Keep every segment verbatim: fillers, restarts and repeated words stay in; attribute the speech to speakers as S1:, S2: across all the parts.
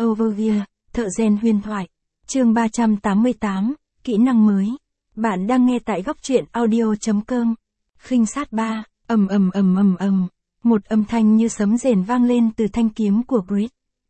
S1: Overview, thợ rèn huyền thoại. Chương ba trăm tám mươi tám, kỹ năng mới. Bạn đang nghe tại góc truyện audio chấm com. Khinh sát ba, ầm ầm ầm ầm ầm. Một âm thanh như sấm rền vang lên từ thanh kiếm của Grid.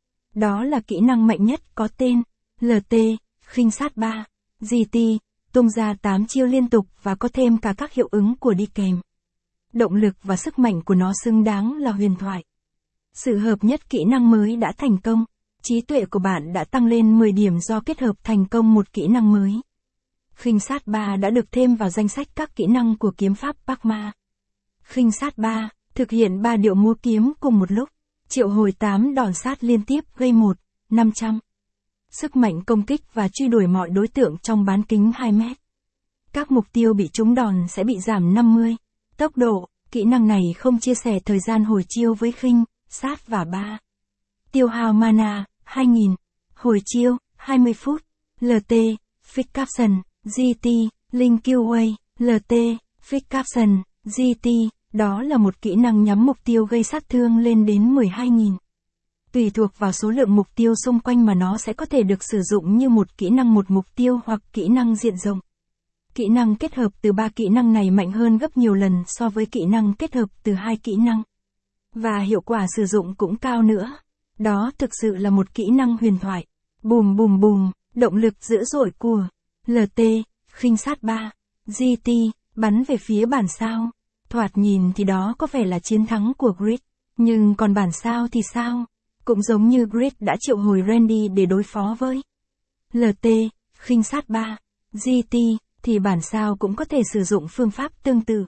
S1: Đó là kỹ năng mạnh nhất có tên lờ tê, khinh sát ba, giê tê, tung ra tám chiêu liên tục và có thêm cả các hiệu ứng của đi kèm. Động lực và sức mạnh của nó xứng đáng là huyền thoại. Sự hợp nhất kỹ năng mới đã thành công. Trí tuệ của bạn đã tăng lên mười điểm do kết hợp thành công một kỹ năng mới. Khinh sát ba đã được thêm vào danh sách các kỹ năng của kiếm pháp Parkma. Khinh sát ba, thực hiện ba điệu múa kiếm cùng một lúc. Triệu hồi tám đòn sát liên tiếp gây một, năm trăm. Sức mạnh công kích và truy đuổi mọi đối tượng trong bán kính hai mét. Các mục tiêu bị trúng đòn sẽ bị giảm năm mươi. Tốc độ, kỹ năng này không chia sẻ thời gian hồi chiêu với khinh, sát và ba. Tiêu hao mana, hai nghìn. Hồi chiêu, hai mươi phút. lờ tê, Fix Caption, giê tê, Link Keyway, lờ tê, Fix Caption, giê tê, đó là một kỹ năng nhắm mục tiêu gây sát thương lên đến mười hai nghìn. Tùy thuộc vào số lượng mục tiêu xung quanh mà nó sẽ có thể được sử dụng như một kỹ năng một mục tiêu hoặc kỹ năng diện rộng. Kỹ năng kết hợp từ ba kỹ năng này mạnh hơn gấp nhiều lần so với kỹ năng kết hợp từ hai kỹ năng. Và hiệu quả sử dụng cũng cao nữa. Đó thực sự là một kỹ năng huyền thoại. Bùm bùm bùm, động lực dữ dội của lờ tê, khinh sát ba, giê tê, bắn về phía bản sao. Thoạt nhìn thì đó có vẻ là chiến thắng của Grid. Nhưng còn bản sao thì sao? Cũng giống như Grid đã triệu hồi Randy để đối phó với lờ tê, khinh sát ba, giê tê, thì bản sao cũng có thể sử dụng phương pháp tương tự.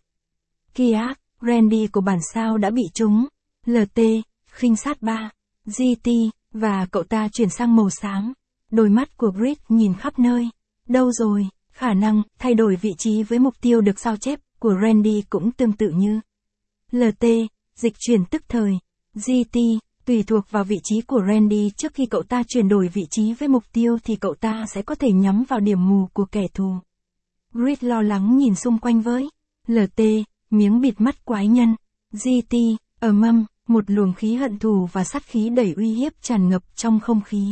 S1: Kiak, Randy của bản sao đã bị trúng lờ tê, khinh sát ba, giê tê, và cậu ta chuyển sang màu xám. Đôi mắt của Grid nhìn khắp nơi. Đâu rồi, khả năng thay đổi vị trí với mục tiêu được sao chép của Randy cũng tương tự như lờ tê, dịch chuyển tức thời, giê tê, tùy thuộc vào vị trí của Randy trước khi cậu ta chuyển đổi vị trí với mục tiêu thì cậu ta sẽ có thể nhắm vào điểm mù của kẻ thù. Grid lo lắng nhìn xung quanh với lờ tê, miếng bịt mắt quái nhân, giê tê, ầm ầm, một luồng khí hận thù và sát khí đầy uy hiếp tràn ngập trong không khí.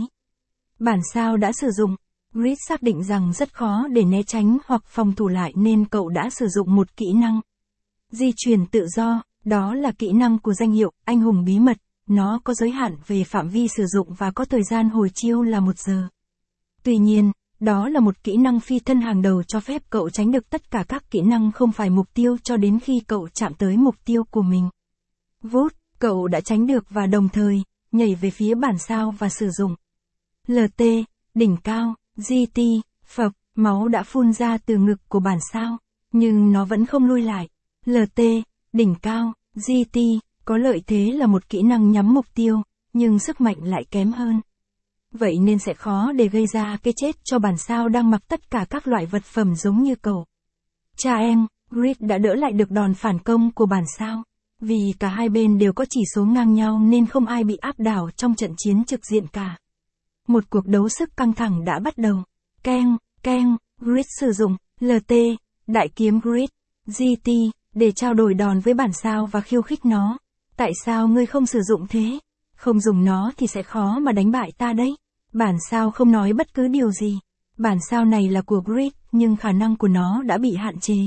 S1: Bản sao đã sử dụng, Grid xác định rằng rất khó để né tránh hoặc phòng thủ lại nên cậu đã sử dụng một kỹ năng di chuyển tự do, đó là kỹ năng của danh hiệu anh hùng bí mật, nó có giới hạn về phạm vi sử dụng và có thời gian hồi chiêu là một giờ. Tuy nhiên, đó là một kỹ năng phi thân hàng đầu cho phép cậu tránh được tất cả các kỹ năng không phải mục tiêu cho đến khi cậu chạm tới mục tiêu của mình. Vút, cậu đã tránh được và đồng thời, nhảy về phía bản sao và sử dụng lờ tê, đỉnh cao, giê tê, phập, máu đã phun ra từ ngực của bản sao, nhưng nó vẫn không lui lại. lờ tê, đỉnh cao, giê tê, có lợi thế là một kỹ năng nhắm mục tiêu, nhưng sức mạnh lại kém hơn. Vậy nên sẽ khó để gây ra cái chết cho bản sao đang mặc tất cả các loại vật phẩm giống như cậu. Cha em, Grid đã đỡ lại được đòn phản công của bản sao. Vì cả hai bên đều có chỉ số ngang nhau nên không ai bị áp đảo trong trận chiến trực diện cả. Một cuộc đấu sức căng thẳng đã bắt đầu. Keng, keng, Grid sử dụng lờ tê, đại kiếm Grid, giê tê, để trao đổi đòn với bản sao và khiêu khích nó. Tại sao ngươi không sử dụng thế? Không dùng nó thì sẽ khó mà đánh bại ta đấy. Bản sao không nói bất cứ điều gì. Bản sao này là của Grid, nhưng khả năng của nó đã bị hạn chế.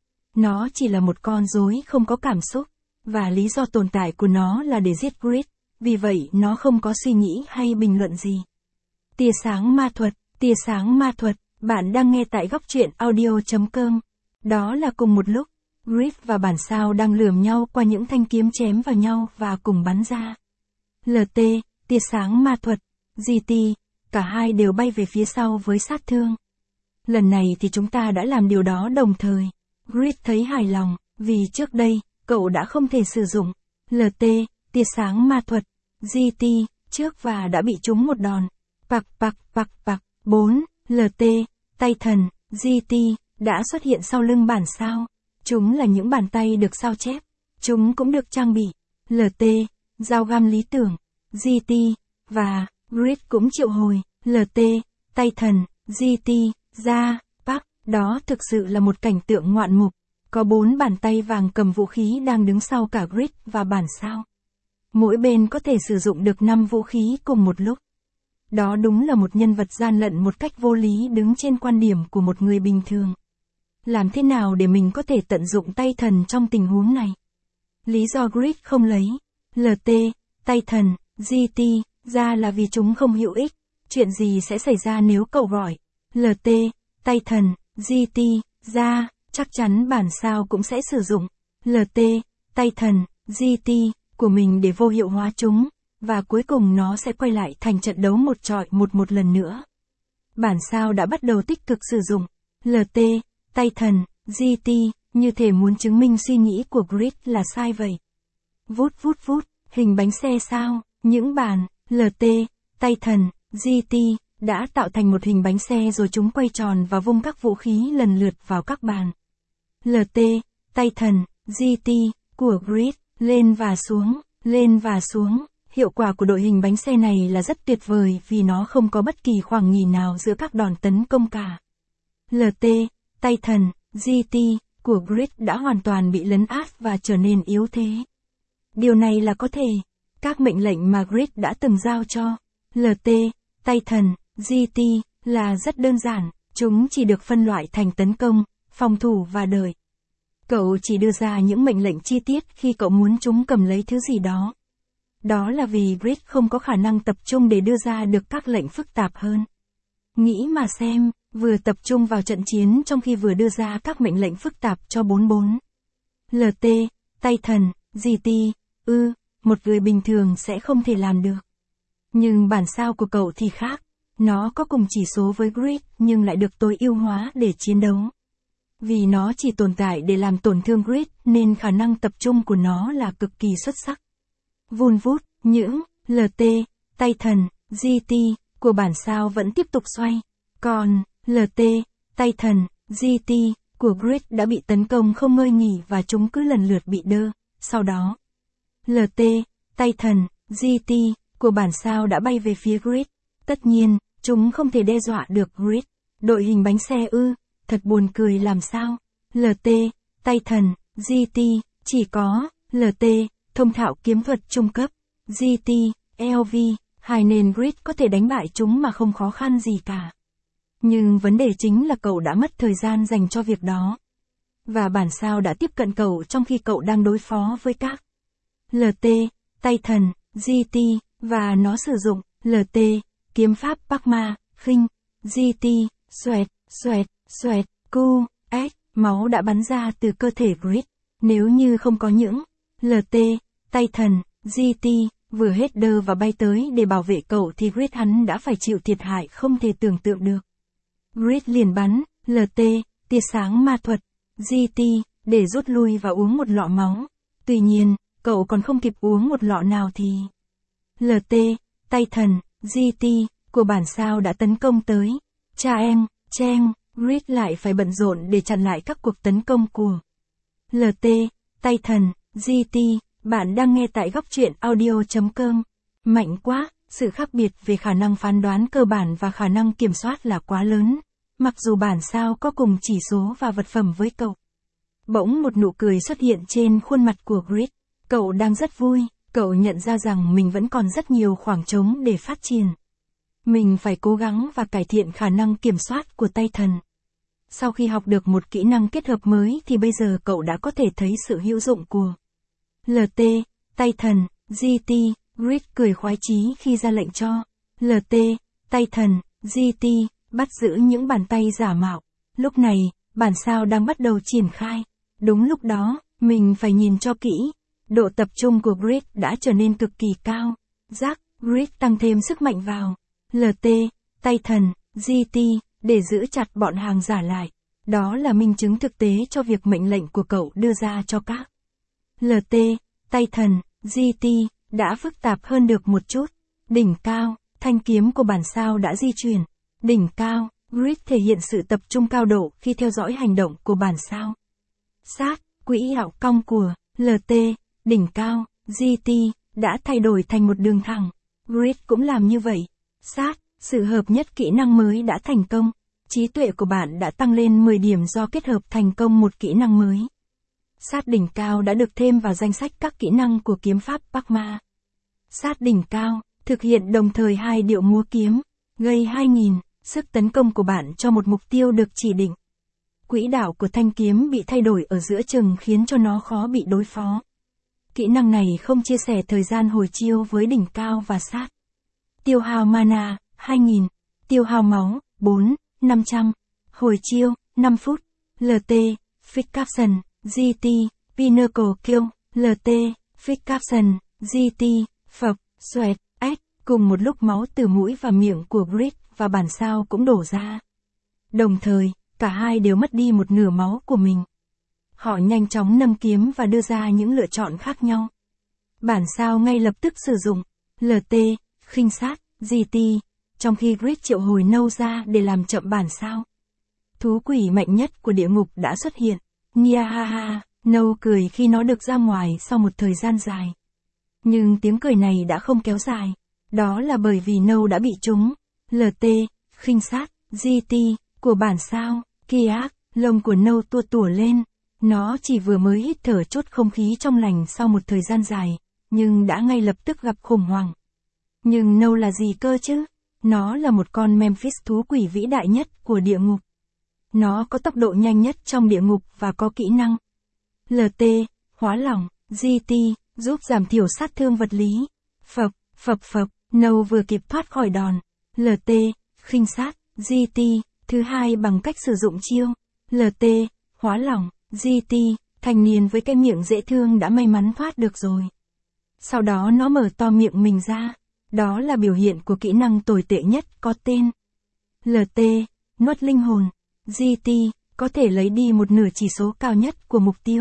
S1: Nó chỉ là một con rối không có cảm xúc, và lý do tồn tại của nó là để giết Grid, vì vậy nó không có suy nghĩ hay bình luận gì. Tia sáng ma thuật, tia sáng ma thuật, bạn đang nghe tại góc truyện audio chấm com. Đó là cùng một lúc, Grid và bản sao đang lườm nhau qua những thanh kiếm chém vào nhau và cùng bắn ra. lờ tê, tia sáng ma thuật, giê tê, cả hai đều bay về phía sau với sát thương. Lần này thì chúng ta đã làm điều đó đồng thời. Grid thấy hài lòng, vì trước đây, cậu đã không thể sử dụng lờ tê, tia sáng ma thuật, giê tê, trước và đã bị trúng một đòn. Pạc pạc pạc pạc, bốn, lờ tê, tay thần, giê tê, đã xuất hiện sau lưng bản sao. Chúng là những bàn tay được sao chép. Chúng cũng được trang bị lờ tê, dao găm lý tưởng, giê tê, và Grid cũng triệu hồi lờ tê, tay thần, giê tê, ra, Park. Đó thực sự là một cảnh tượng ngoạn mục. Có bốn bàn tay vàng cầm vũ khí đang đứng sau cả Grid và bản sao. Mỗi bên có thể sử dụng được năm vũ khí cùng một lúc. Đó đúng là một nhân vật gian lận một cách vô lý đứng trên quan điểm của một người bình thường. Làm thế nào để mình có thể tận dụng tay thần trong tình huống này? Lý do Grid không lấy lờ tê, tay thần, giê tê, ra là vì chúng không hữu ích. Chuyện gì sẽ xảy ra nếu cậu gọi lờ tê, tay thần, giê tê, ra, chắc chắn bản sao cũng sẽ sử dụng lờ tê, tay thần, giê tê của mình để vô hiệu hóa chúng, và cuối cùng nó sẽ quay lại thành trận đấu một chọi một một lần nữa. Bản sao đã bắt đầu tích cực sử dụng lờ tê, tay thần, giê tê, như thể muốn chứng minh suy nghĩ của Grid là sai vậy. Vút vút vút, hình bánh xe sao, những bàn lờ tê, tay thần, giê tê đã tạo thành một hình bánh xe rồi chúng quay tròn và vung các vũ khí lần lượt vào các bàn lờ tê, tay thần, giê tê của Grid, lên và xuống, lên và xuống. Hiệu quả của đội hình bánh xe này là rất tuyệt vời vì nó không có bất kỳ khoảng nghỉ nào giữa các đòn tấn công cả. lờ tê, tay thần, giê tê của Grid đã hoàn toàn bị lấn át và trở nên yếu thế. Điều này là có thể. Các mệnh lệnh mà Grid đã từng giao cho lờ tê, tay thần, giê tê là rất đơn giản, chúng chỉ được phân loại thành tấn công, phòng thủ và đợi. Cậu chỉ đưa ra những mệnh lệnh chi tiết khi cậu muốn chúng cầm lấy thứ gì đó. Đó là vì Grid không có khả năng tập trung để đưa ra được các lệnh phức tạp hơn. Nghĩ mà xem, vừa tập trung vào trận chiến trong khi vừa đưa ra các mệnh lệnh phức tạp cho bốn bốn. lờ tê, tay thần, giê tê, ư, một người bình thường sẽ không thể làm được. Nhưng bản sao của cậu thì khác, nó có cùng chỉ số với Grid nhưng lại được tối ưu hóa để chiến đấu. Vì nó chỉ tồn tại để làm tổn thương Grid nên khả năng tập trung của nó là cực kỳ xuất sắc. Vun vút, những lờ tê, tay thần, giê tê của bản sao vẫn tiếp tục xoay. Còn lờ tê, tay thần, giê tê của Grid đã bị tấn công không ngơi nghỉ và chúng cứ lần lượt bị đơ. Sau đó, lờ tê, tay thần, giê tê của bản sao đã bay về phía Grid. Tất nhiên, chúng không thể đe dọa được Grid. Đội hình bánh xe ư, thật buồn cười làm sao. lờ tê, tay thần, giê tê, chỉ có lờ tê, thông thạo kiếm thuật trung cấp, giê tê, lờ vê, hai nên Grid có thể đánh bại chúng mà không khó khăn gì cả. Nhưng vấn đề chính là cậu đã mất thời gian dành cho việc đó. Và bản sao đã tiếp cận cậu trong khi cậu đang đối phó với các lờ tê, tay thần, giê tê, và nó sử dụng lờ tê, kiếm pháp Parma, khinh, giê tê, xoẹt, xoẹt, xoẹt, cu, ếch, máu đã bắn ra từ cơ thể Grid. Nếu như không có những lờ tê, tay thần, giê tê, vừa hết đơ và bay tới để bảo vệ cậu thì Grid hắn đã phải chịu thiệt hại không thể tưởng tượng được. Grid liền bắn lờ tê, tia sáng ma thuật, giê tê, để rút lui và uống một lọ máu. Tuy nhiên, cậu còn không kịp uống một lọ nào thì lờ tê, tay thần, giê tê của bản sao đã tấn công tới. Cha em, Cheng, Grid lại phải bận rộn để chặn lại các cuộc tấn công của lờ tê, tay thần, giê tê. Bạn đang nghe tại góc truyện audio chấm com. Mạnh quá, sự khác biệt về khả năng phán đoán cơ bản và khả năng kiểm soát là quá lớn. Mặc dù bản sao có cùng chỉ số và vật phẩm với cậu. Bỗng một nụ cười xuất hiện trên khuôn mặt của Grid. Cậu đang rất vui, cậu nhận ra rằng mình vẫn còn rất nhiều khoảng trống để phát triển. Mình phải cố gắng và cải thiện khả năng kiểm soát của tay thần. Sau khi học được một kỹ năng kết hợp mới thì bây giờ cậu đã có thể thấy sự hữu dụng của lờ tê, tay thần, giê tê. Grid cười khoái chí khi ra lệnh cho lờ tê, tay thần, giê tê, bắt giữ những bàn tay giả mạo. Lúc này, bản sao đang bắt đầu triển khai. Đúng lúc đó, mình phải nhìn cho kỹ. Độ tập trung của Grid đã trở nên cực kỳ cao. Giác, Grid tăng thêm sức mạnh vào lờ tê, tay thần, giê tê, để giữ chặt bọn hàng giả lại. Đó là minh chứng thực tế cho việc mệnh lệnh của cậu đưa ra cho các lờ tê, tay thần, giê tê, đã phức tạp hơn được một chút. Đỉnh cao, thanh kiếm của bản sao đã di chuyển. Đỉnh cao, Grid thể hiện sự tập trung cao độ khi theo dõi hành động của bản sao. Sát, quỹ đạo cong của lờ tê, đỉnh cao, giê tê, đã thay đổi thành một đường thẳng. Grid cũng làm như vậy. Sát, sự hợp nhất kỹ năng mới đã thành công. Trí tuệ của bạn đã tăng lên mười điểm do kết hợp thành công một kỹ năng mới. Sát đỉnh cao đã được thêm vào danh sách các kỹ năng của kiếm pháp Parma. Sát đỉnh cao, Thực hiện đồng thời hai điệu múa kiếm, gây hai nghìn, sức tấn công của bạn cho một mục tiêu được chỉ định. Quỹ đạo của thanh kiếm bị thay đổi ở giữa chừng khiến cho nó khó bị đối phó. Kỹ năng này không chia sẻ thời gian hồi chiêu với đỉnh cao và sát. Tiêu hao mana, hai nghìn. Tiêu hao máu, bốn, năm trăm. Hồi chiêu, năm phút. lờ tê, Fix Caption, giê tê, Pinnacle Kill, lờ tê, Fix Caption, giê tê, Phộc, Xoẹt, S. Cùng một lúc máu từ mũi và miệng của Grid và bản sao cũng đổ ra. Đồng thời, cả hai đều mất đi một nửa máu của mình. Họ nhanh chóng nâng kiếm và đưa ra những lựa chọn khác nhau. Bản sao ngay lập tức sử dụng lờ tê, khinh sát, giê tê, trong khi Grid triệu hồi nâu ra để làm chậm bản sao. Thú quỷ mạnh nhất của địa ngục đã xuất hiện. Nyahaha, nâu cười khi nó được ra ngoài sau một thời gian dài. Nhưng tiếng cười này đã không kéo dài. Đó là bởi vì nâu đã bị trúng lờ tê, khinh sát, giê tê, của bản sao. Kiak, lông của nâu tua tủa lên. Nó chỉ vừa mới hít thở chốt không khí trong lành sau một thời gian dài, nhưng đã ngay lập tức gặp khủng hoảng. Nhưng nâu là gì cơ chứ? Nó là một con Memphis thú quỷ vĩ đại nhất của địa ngục. Nó có tốc độ nhanh nhất trong địa ngục và có kỹ năng lờ tê, hóa lỏng, giê tê, giúp giảm thiểu sát thương vật lý. Phập, phập phập, nâu vừa kịp thoát khỏi đòn lờ tê, khinh sát, giê tê, thứ hai bằng cách sử dụng chiêu lờ tê, hóa lỏng, giê tê, thanh niên với cái miệng dễ thương đã may mắn thoát được rồi. Sau đó nó mở to miệng mình ra. Đó là biểu hiện của kỹ năng tồi tệ nhất có tên lờ tê, nuốt linh hồn. giê tê, có thể lấy đi một nửa chỉ số cao nhất của mục tiêu.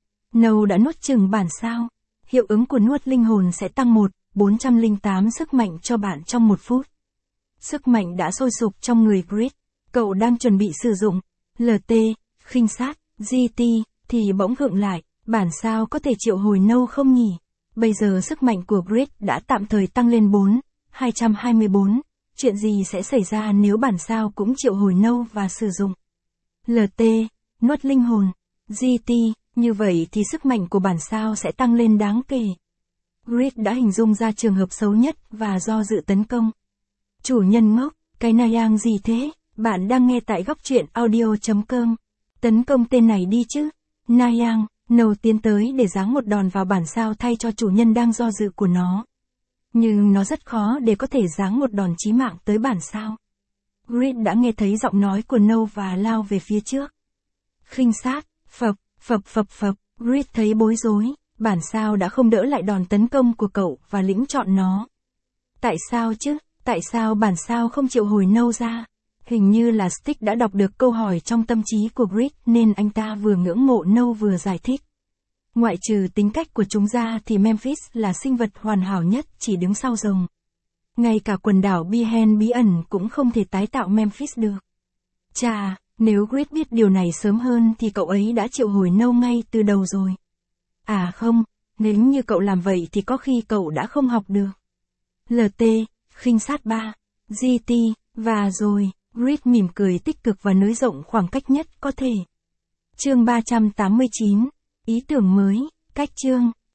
S1: Nâu đã nuốt chừng bản sao. Hiệu ứng của nuốt linh hồn sẽ tăng một, bốn trăm lẻ tám sức mạnh cho bạn trong một phút. Sức mạnh đã sôi sục trong người Grid. Cậu đang chuẩn bị sử dụng lờ tê, khinh sát, giê tê, thì bỗng gượng lại. Bản sao có thể triệu hồi nâu không nhỉ? Bây giờ sức mạnh của Grid đã tạm thời tăng lên bốn, hai trăm hai mươi bốn. Chuyện gì sẽ xảy ra nếu bản sao cũng triệu hồi nâu và sử dụng lờ tê, nuốt linh hồn, giê tê, như vậy thì sức mạnh của bản sao sẽ tăng lên đáng kể. Grid đã hình dung ra trường hợp xấu nhất và do dự tấn công. Chủ nhân ngốc, cái Nayang gì thế? Bạn đang nghe tại góc truyện audio chấm com. Tấn công tên này đi chứ. Nayang, nâu tiến tới để giáng một đòn vào bản sao thay cho chủ nhân đang do dự của nó. Nhưng nó rất khó để có thể giáng một đòn chí mạng tới bản sao. Grid đã nghe thấy giọng nói của nâu và lao về phía trước. Khinh sát, phập, phập phập phập, Grid thấy bối rối. Bản sao đã không đỡ lại đòn tấn công của cậu và lĩnh chọn nó. Tại sao chứ? Tại sao bản sao không triệu hồi nâu ra? Hình như là Stick đã đọc được câu hỏi trong tâm trí của Grid nên anh ta vừa ngưỡng mộ nâu vừa giải thích. Ngoại trừ tính cách của chúng ra thì Memphis là sinh vật hoàn hảo nhất chỉ đứng sau rồng. Ngay cả quần đảo Bihen bí ẩn cũng không thể tái tạo Memphis được. Chà, nếu Grid biết điều này sớm hơn thì cậu ấy đã triệu hồi nâu ngay từ đầu rồi. À không, nếu như cậu làm vậy thì có khi cậu đã không học được. lờ tê, khinh sát ba, giê tê, và rồi, Grid mỉm cười tích cực và nới rộng khoảng cách nhất có thể. Chương ba trăm tám mươi chín, ý tưởng mới, cách chương.